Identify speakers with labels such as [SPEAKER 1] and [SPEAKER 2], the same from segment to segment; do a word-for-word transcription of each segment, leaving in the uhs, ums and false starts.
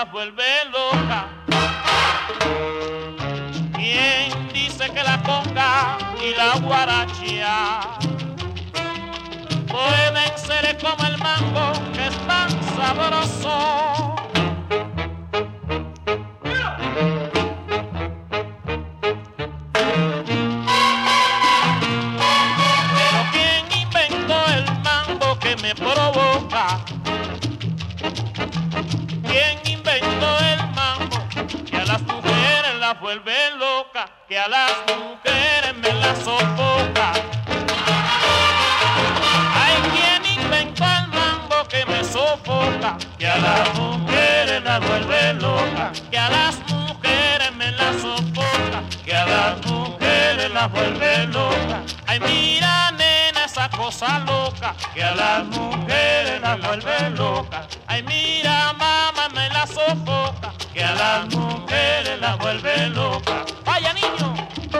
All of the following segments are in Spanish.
[SPEAKER 1] las vuelve loca. ¿Quién dice que la conga y la guarachía pueden ser como el mango que es tan sabroso? Pero ¿quién inventó el mambo que me provoca? ¿Quién inventó el mambo que a las mujeres las vuelve loca, que a las mujeres me las sofoca? Ay, ¿quién inventó el mambo que me sofoca, que a las mujeres las vuelve loca, que a las mujeres me las sofoca, que a las mujeres las vuelve loca? Ay, mira, nena, esa cosa loca, que a las mujeres las vuelve loca. Ay, mira, mamá, me la sofoca, que a las mujeres las vuelve loca. ¡Vaya, niño!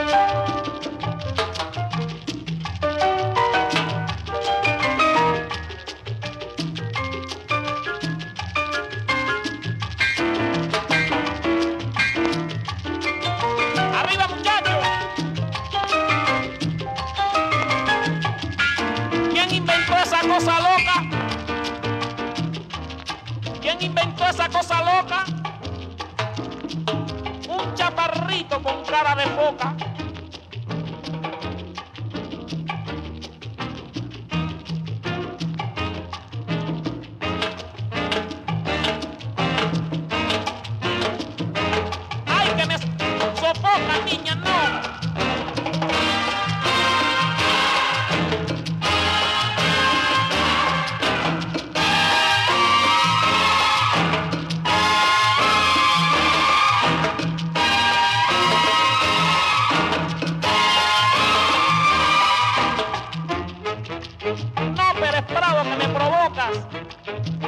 [SPEAKER 1] ¡Arriba, muchachos! ¿Quién inventó esa cosa loca? ¿Quién inventó esa cosa loca? Un chaparrito con cara de foca. ¡Ay, que me sofoca, niña, no! No, Pérez Prado, que me provocas.